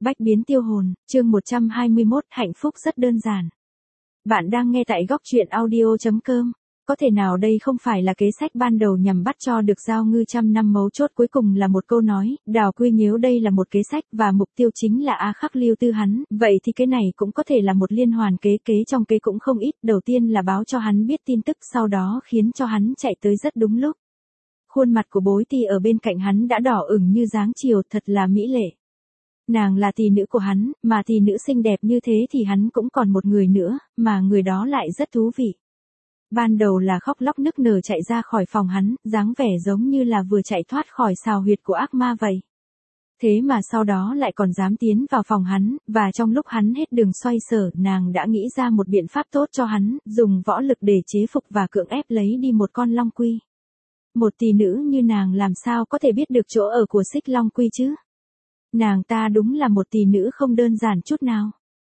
Bách biến tiêu hồn, chương 121, hạnh phúc rất đơn giản. Bạn đang nghe tại góc truyện audio.com. Có thể nào đây không phải là kế sách ban đầu nhằm bắt cho được Giao Ngư trăm năm, mấu chốt cuối cùng là một câu nói, Đào Quy nếu đây là một kế sách và mục tiêu chính là A Khắc Lưu Tư hắn, vậy thì cái này cũng có thể là một liên hoàn kế trong kế cũng không ít, đầu tiên là báo cho hắn biết tin tức, sau đó khiến cho hắn chạy tới rất đúng lúc. Khuôn mặt của Bối Ti ở bên cạnh hắn đã đỏ ửng như dáng chiều, thật là mỹ lệ. Nàng là tỷ nữ của hắn, mà tỷ nữ xinh đẹp như thế thì hắn cũng còn một người nữa, mà người đó lại rất thú vị. Ban đầu là khóc lóc nức nở chạy ra khỏi phòng hắn, dáng vẻ giống như là vừa chạy thoát khỏi sào huyệt của ác ma vậy. Thế mà sau đó lại còn dám tiến vào phòng hắn, và trong lúc hắn hết đường xoay sở, nàng đã nghĩ ra một biện pháp tốt cho hắn, dùng võ lực để chế phục và cưỡng ép lấy đi một con long quy. Một tỷ nữ như nàng làm sao có thể biết được chỗ ở của Xích Long Quy chứ? Nàng ta đúng là một tỷ nữ không đơn giản chút nào.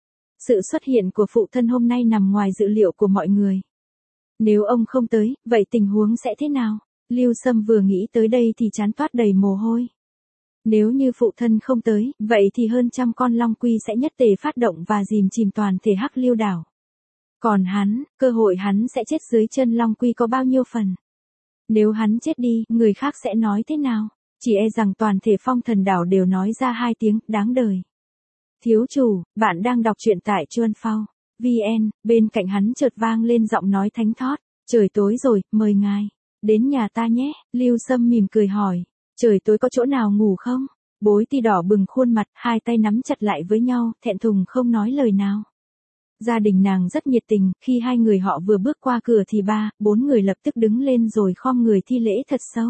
Sự xuất hiện của phụ thân hôm nay nằm ngoài dự liệu của mọi người. Nếu ông không tới, vậy tình huống sẽ thế nào? Lưu Sâm vừa nghĩ tới đây thì trán toát đầy mồ hôi. Nếu như phụ thân không tới, vậy thì hơn 100 con long quy sẽ nhất tề phát động và dìm chìm toàn thể Hắc Liêu đảo. Còn hắn, cơ hội hắn sẽ chết dưới chân long quy có bao nhiêu phần? Nếu hắn chết đi, người khác sẽ nói thế nào? Chỉ e rằng toàn thể Phong Thần đảo đều nói ra hai tiếng, đáng đời. Thiếu chủ, bạn đang đọc truyện tại Chuan Phao VN, bên cạnh hắn chợt vang lên giọng nói thánh thót. Trời tối rồi, mời ngài đến nhà ta nhé. Lưu Sâm mỉm cười hỏi, trời tối có chỗ nào ngủ không? Bối Ti đỏ bừng khuôn mặt, hai tay nắm chặt lại với nhau, thẹn thùng không nói lời nào. Gia đình nàng rất nhiệt tình, khi hai người họ vừa bước qua cửa thì 3-4 người lập tức đứng lên rồi khom người thi lễ thật sâu.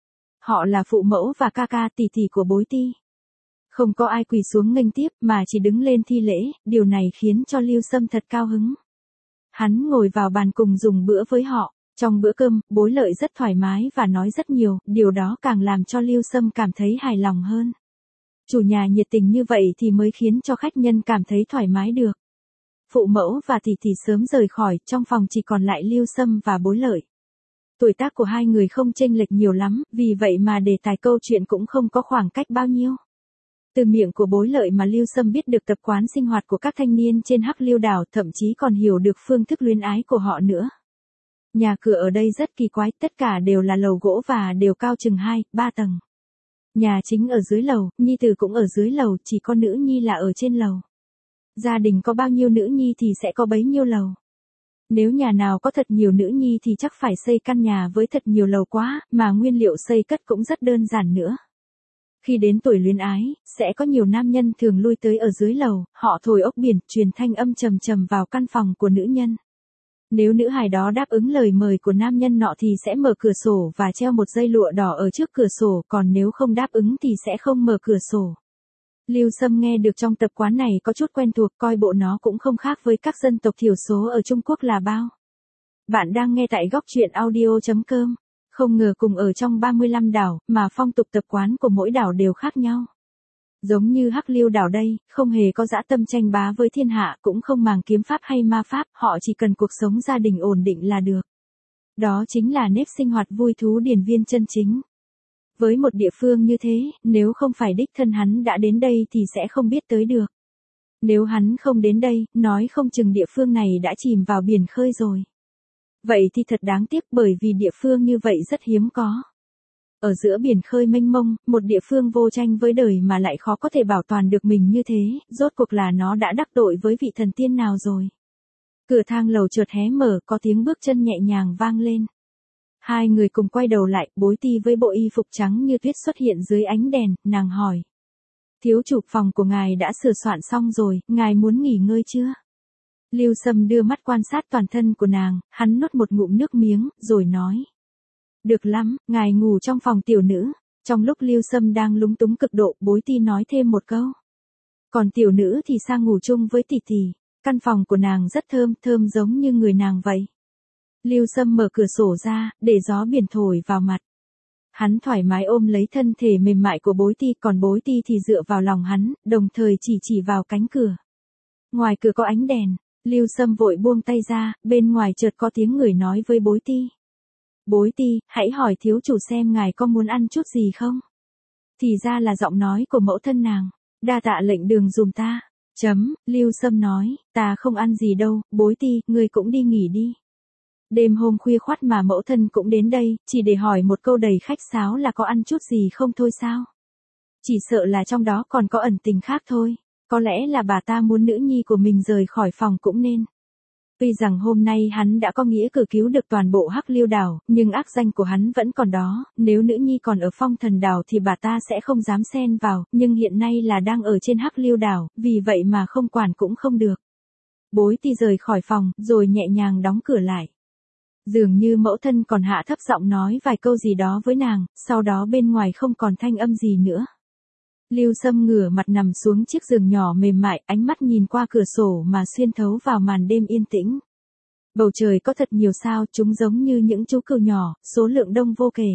Họ là phụ mẫu và ca ca tỷ tỷ của Bối Ti. Không có ai quỳ xuống nghênh tiếp mà chỉ đứng lên thi lễ, điều này khiến cho Lưu Sâm thật cao hứng. Hắn ngồi vào bàn cùng dùng bữa với họ, trong bữa cơm, Bối Lợi rất thoải mái và nói rất nhiều, điều đó càng làm cho Lưu Sâm cảm thấy hài lòng hơn. Chủ nhà nhiệt tình như vậy thì mới khiến cho khách nhân cảm thấy thoải mái được. Phụ mẫu và tỷ tỷ sớm rời khỏi, trong phòng chỉ còn lại Lưu Sâm và Bối Lợi. Tuổi tác của hai người không chênh lệch nhiều lắm, vì vậy mà đề tài câu chuyện cũng không có khoảng cách bao nhiêu. Từ miệng của Bối Lợi mà Lưu Sâm biết được tập quán sinh hoạt của các thanh niên trên Hắc Liêu đảo, thậm chí còn hiểu được phương thức luyến ái của họ nữa. Nhà cửa ở đây rất kỳ quái, tất cả đều là lầu gỗ và đều cao chừng 2-3 tầng. Nhà chính ở dưới lầu, nhi tử cũng ở dưới lầu, chỉ có nữ nhi là ở trên lầu. Gia đình có bao nhiêu nữ nhi thì sẽ có bấy nhiêu lầu. Nếu nhà nào có thật nhiều nữ nhi thì chắc phải xây căn nhà với thật nhiều lầu quá, mà nguyên liệu xây cất cũng rất đơn giản nữa. Khi đến tuổi luyến ái, sẽ có nhiều nam nhân thường lui tới ở dưới lầu, họ thổi ốc biển, truyền thanh âm trầm trầm vào căn phòng của nữ nhân. Nếu nữ hài đó đáp ứng lời mời của nam nhân nọ thì sẽ mở cửa sổ và treo một dây lụa đỏ ở trước cửa sổ, còn nếu không đáp ứng thì sẽ không mở cửa sổ. Lưu Sâm nghe được trong tập quán này có chút quen thuộc, coi bộ nó cũng không khác với các dân tộc thiểu số ở Trung Quốc là bao. Bạn đang nghe tại góc truyện audio.com. Không ngờ cùng ở trong 35 đảo, mà phong tục tập quán của mỗi đảo đều khác nhau. Giống như Hắc Liêu đảo đây, không hề có dã tâm tranh bá với thiên hạ, cũng không màng kiếm pháp hay ma pháp, họ chỉ cần cuộc sống gia đình ổn định là được. Đó chính là nếp sinh hoạt vui thú điển viên chân chính. Với một địa phương như thế, nếu không phải đích thân hắn đã đến đây thì sẽ không biết tới được. Nếu hắn không đến đây, nói không chừng địa phương này đã chìm vào biển khơi rồi. Vậy thì thật đáng tiếc, bởi vì địa phương như vậy rất hiếm có. Ở giữa biển khơi mênh mông, một địa phương vô tranh với đời mà lại khó có thể bảo toàn được mình như thế, rốt cuộc là nó đã đắc tội với vị thần tiên nào rồi. Cửa thang lầu chợt hé mở, có tiếng bước chân nhẹ nhàng vang lên. Hai người cùng quay đầu lại, Bối Ti với bộ y phục trắng như tuyết xuất hiện dưới ánh đèn, nàng hỏi. Thiếu chủ, phòng của ngài đã sửa soạn xong rồi, ngài muốn nghỉ ngơi chưa? Lưu Sâm đưa mắt quan sát toàn thân của nàng, hắn nuốt một ngụm nước miếng, rồi nói. Được lắm, ngài ngủ trong phòng tiểu nữ. Trong lúc Lưu Sâm đang lúng túng cực độ, Bối Ti nói thêm một câu. Còn tiểu nữ thì sang ngủ chung với tỷ tỷ. Căn phòng của nàng rất thơm, thơm giống như người nàng vậy. Lưu Sâm mở cửa sổ ra, để gió biển thổi vào mặt. Hắn thoải mái ôm lấy thân thể mềm mại của Bối Ti, còn Bối Ti thì dựa vào lòng hắn, đồng thời chỉ vào cánh cửa. Ngoài cửa có ánh đèn. Lưu Sâm vội buông tay ra, bên ngoài chợt có tiếng người nói với Bối Ti. Bối Ti, hãy hỏi thiếu chủ xem ngài có muốn ăn chút gì không? Thì ra là giọng nói của mẫu thân nàng. Đa tạ lệnh đường dùm ta. Lưu Sâm nói, ta không ăn gì đâu, Bối Ti, ngươi cũng đi nghỉ đi. Đêm hôm khuya khoắt mà mẫu thân cũng đến đây, chỉ để hỏi một câu đầy khách sáo là có ăn chút gì không thôi sao? Chỉ sợ là trong đó còn có ẩn tình khác thôi, có lẽ là bà ta muốn nữ nhi của mình rời khỏi phòng cũng nên. Tuy rằng hôm nay hắn đã có nghĩa cử cứu được toàn bộ Hắc Liêu đảo, nhưng ác danh của hắn vẫn còn đó, nếu nữ nhi còn ở Phong Thần đảo thì bà ta sẽ không dám xen vào, nhưng hiện nay là đang ở trên Hắc Liêu đảo, vì vậy mà không quản cũng không được. Bối Ti rời khỏi phòng, rồi nhẹ nhàng đóng cửa lại. Dường như mẫu thân còn hạ thấp giọng nói vài câu gì đó với nàng, sau đó bên ngoài không còn thanh âm gì nữa. Lưu Sâm ngửa mặt nằm xuống chiếc giường nhỏ mềm mại, ánh mắt nhìn qua cửa sổ mà xuyên thấu vào màn đêm yên tĩnh. Bầu trời có thật nhiều sao, chúng giống như những chú cừu nhỏ, số lượng đông vô kể.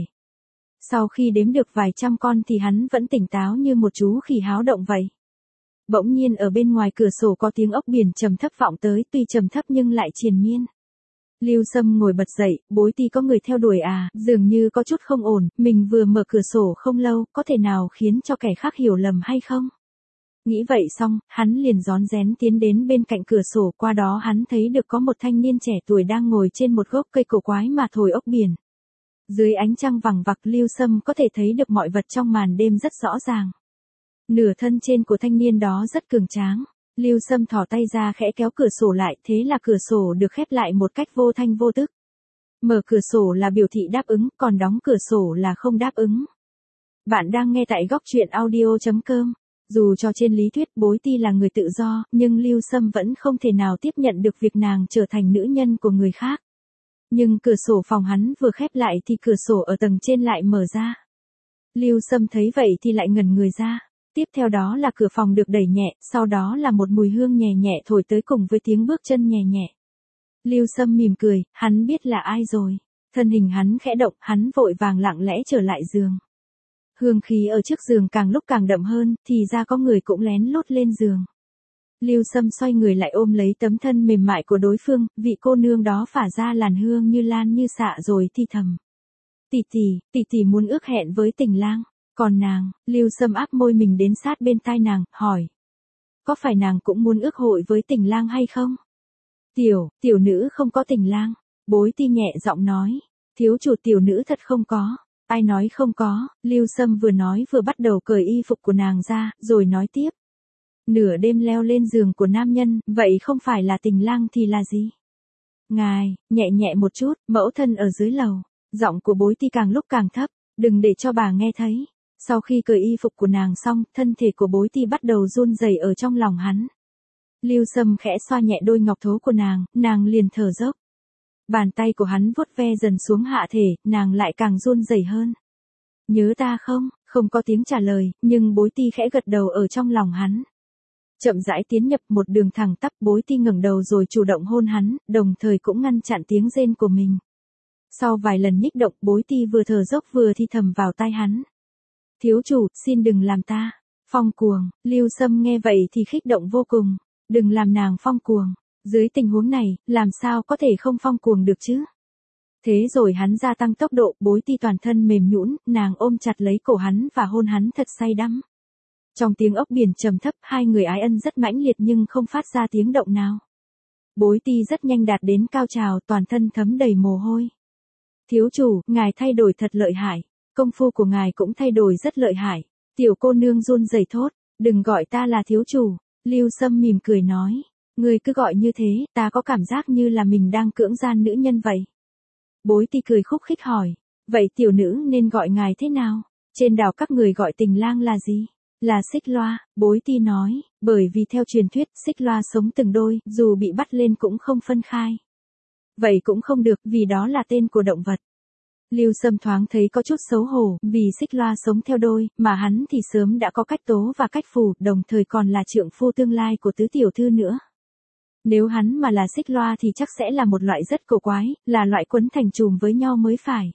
Sau khi đếm được vài trăm con thì hắn vẫn tỉnh táo như một chú khỉ háo động vậy. Bỗng nhiên ở bên ngoài cửa sổ có tiếng ốc biển trầm thấp vọng tới, tuy trầm thấp nhưng lại triền miên. Lưu Sâm ngồi bật dậy, Bối Ti có người theo đuổi à, dường như có chút không ổn, mình vừa mở cửa sổ không lâu, có thể nào khiến cho kẻ khác hiểu lầm hay không? Nghĩ vậy xong, hắn liền rón rén tiến đến bên cạnh cửa sổ, qua đó hắn thấy được có một thanh niên trẻ tuổi đang ngồi trên một gốc cây cổ quái mà thổi ốc biển. Dưới ánh trăng vằng vặc, Lưu Sâm có thể thấy được mọi vật trong màn đêm rất rõ ràng. Nửa thân trên của thanh niên đó rất cường tráng. Lưu Sâm thò tay ra khẽ kéo cửa sổ lại, thế là cửa sổ được khép lại một cách vô thanh vô tức. Mở cửa sổ là biểu thị đáp ứng, còn đóng cửa sổ là không đáp ứng. Bạn đang nghe tại góc truyện audio.com. Dù cho trên lý thuyết Bối Ti là người tự do, nhưng Lưu Sâm vẫn không thể nào tiếp nhận được việc nàng trở thành nữ nhân của người khác. Nhưng cửa sổ phòng hắn vừa khép lại thì cửa sổ ở tầng trên lại mở ra. Lưu Sâm thấy vậy thì lại ngẩn người ra. Tiếp theo đó là cửa phòng được đẩy nhẹ, sau đó là một mùi hương nhẹ nhẹ thổi tới cùng với tiếng bước chân nhẹ nhẹ. Lưu Sâm mỉm cười, hắn biết là ai rồi. Thân hình hắn khẽ động, hắn vội vàng lặng lẽ trở lại giường. Hương khí ở trước giường càng lúc càng đậm hơn, thì ra có người cũng lén lút lên giường. Lưu Sâm xoay người lại ôm lấy tấm thân mềm mại của đối phương, vị cô nương đó phả ra làn hương như lan như xạ rồi thì thầm. Tỷ tỷ muốn ước hẹn với Tình Lang. Còn nàng, Lưu Sâm áp môi mình đến sát bên tai nàng, hỏi. Có phải nàng cũng muốn ước hội với Tình Lang hay không? Tiểu nữ không có Tình Lang. Bối Ti nhẹ giọng nói. Thiếu chủ tiểu nữ thật không có. Ai nói không có, Lưu Sâm vừa nói vừa bắt đầu cởi y phục của nàng ra, rồi nói tiếp. Nửa đêm leo lên giường của nam nhân, vậy không phải là Tình Lang thì là gì? Ngài, nhẹ nhẹ một chút, mẫu thân ở dưới lầu. Giọng của Bối Ti càng lúc càng thấp, đừng để cho bà nghe thấy. Sau khi cởi y phục của nàng xong, thân thể của Bối Ti bắt đầu run rẩy ở trong lòng hắn. Lưu Sâm khẽ xoa nhẹ đôi ngọc thố của nàng liền thở dốc. Bàn tay của hắn vuốt ve dần xuống hạ thể, nàng lại càng run rẩy hơn. Nhớ ta không? Không có tiếng trả lời, nhưng Bối Ti khẽ gật đầu ở trong lòng hắn. Chậm rãi tiến nhập một đường thẳng tắp, Bối Ti ngẩng đầu rồi chủ động hôn hắn, đồng thời cũng ngăn chặn tiếng rên của mình. Sau vài lần nhích động, Bối Ti vừa thở dốc vừa thì thầm vào tai hắn. Thiếu chủ, xin đừng làm ta phong cuồng. Lưu Sâm nghe vậy thì kích động vô cùng. Đừng làm nàng phong cuồng. Dưới tình huống này, làm sao có thể không phong cuồng được chứ? Thế rồi hắn gia tăng tốc độ, Bối Ti toàn thân mềm nhũn, nàng ôm chặt lấy cổ hắn và hôn hắn thật say đắm. Trong tiếng ốc biển trầm thấp, hai người ái ân rất mãnh liệt nhưng không phát ra tiếng động nào. Bối Ti rất nhanh đạt đến cao trào, toàn thân thấm đầy mồ hôi. Thiếu chủ, ngài thay đổi thật lợi hại. Công phu của ngài cũng thay đổi rất lợi hại. Tiểu cô nương run rẩy thốt, đừng gọi ta là thiếu chủ. Lưu Sâm mỉm cười nói, ngươi cứ gọi như thế, ta có cảm giác như là mình đang cưỡng gian nữ nhân vậy. Bối Ti cười khúc khích hỏi, vậy tiểu nữ nên gọi ngài thế nào? Trên đảo các người gọi Tình Lang là gì? Là Xích Loa. Bối Ti nói, bởi vì theo truyền thuyết, Xích Loa sống từng đôi, dù bị bắt lên cũng không phân khai. Vậy cũng không được, vì đó là tên của động vật. Lưu Sâm thoáng thấy có chút xấu hổ, vì Xích Loa sống theo đôi, mà hắn thì sớm đã có cách tố và cách phù, đồng thời còn là trượng phu tương lai của tứ tiểu thư nữa. Nếu hắn mà là Xích Loa thì chắc sẽ là một loại rất cổ quái, là loại quấn thành chùm với nhau mới phải.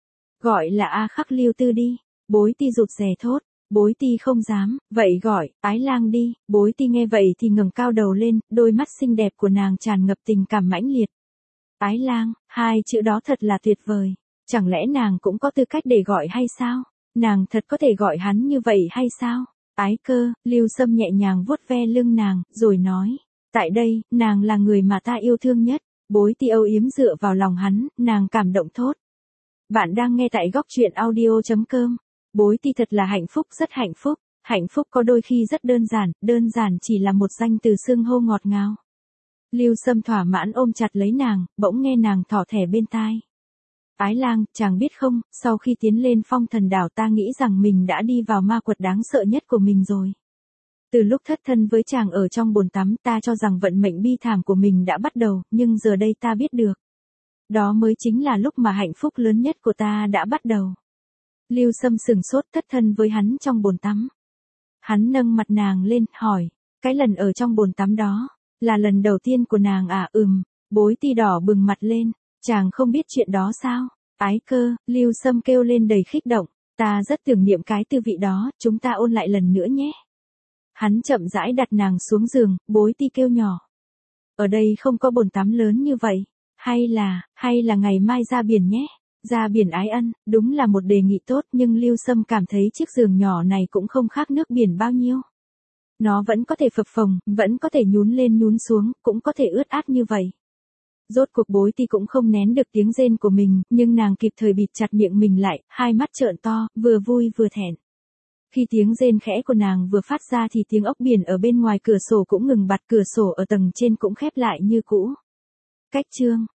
Gọi là A Khắc Lưu Tư đi. Bối Ti rụt rè thốt. Bối Ti không dám, vậy gọi, Ái Lang đi. Bối Ti nghe vậy thì ngẩng cao đầu lên, đôi mắt xinh đẹp của nàng tràn ngập tình cảm mãnh liệt. Ái Lang, hai chữ đó thật là tuyệt vời. Chẳng lẽ nàng cũng có tư cách để gọi hay sao? Nàng thật có thể gọi hắn như vậy hay sao? Ái Cơ, Lưu Sâm nhẹ nhàng vuốt ve lưng nàng, rồi nói, tại đây, nàng là người mà ta yêu thương nhất. Bối Ti âu yếm dựa vào lòng hắn, nàng cảm động thốt. Bạn đang nghe tại góc truyện audio.com. Bối Ti thật là hạnh phúc, rất hạnh phúc. Hạnh phúc có đôi khi rất đơn giản chỉ là một danh từ xưng hô ngọt ngào. Lưu Sâm thỏa mãn ôm chặt lấy nàng, bỗng nghe nàng thỏ thẻ bên tai. Ái lang, chàng biết không, sau khi tiến lên Phong Thần Đảo ta nghĩ rằng mình đã đi vào ma quật đáng sợ nhất của mình rồi. Từ lúc thất thân với chàng ở trong bồn tắm ta cho rằng vận mệnh bi thảm của mình đã bắt đầu, nhưng giờ đây ta biết được. Đó mới chính là lúc mà hạnh phúc lớn nhất của ta đã bắt đầu. Lưu Sâm sừng sốt thất thân với hắn trong bồn tắm. Hắn nâng mặt nàng lên, hỏi, cái lần ở trong bồn tắm đó, là lần đầu tiên của nàng à? Bối Ti đỏ bừng mặt lên, chàng không biết chuyện đó sao? Ái Cơ, Lưu Sâm kêu lên đầy khích động, ta rất tưởng niệm cái tư vị đó, chúng ta ôn lại lần nữa nhé. Hắn chậm rãi đặt nàng xuống giường, Bối Ti kêu nhỏ. Ở đây không có bồn tắm lớn như vậy, hay là ngày mai ra biển nhé. Ra biển Ái Ân, đúng là một đề nghị tốt nhưng Lưu Sâm cảm thấy chiếc giường nhỏ này cũng không khác nước biển bao nhiêu. Nó vẫn có thể phập phồng, vẫn có thể nhún lên nhún xuống, cũng có thể ướt át như vậy. Rốt cuộc Bối Ti cũng không nén được tiếng rên của mình, nhưng nàng kịp thời bịt chặt miệng mình lại, hai mắt trợn to, vừa vui vừa thẹn. Khi tiếng rên khẽ của nàng vừa phát ra thì tiếng ốc biển ở bên ngoài cửa sổ cũng ngừng bặt, cửa sổ ở tầng trên cũng khép lại như cũ. Cách chương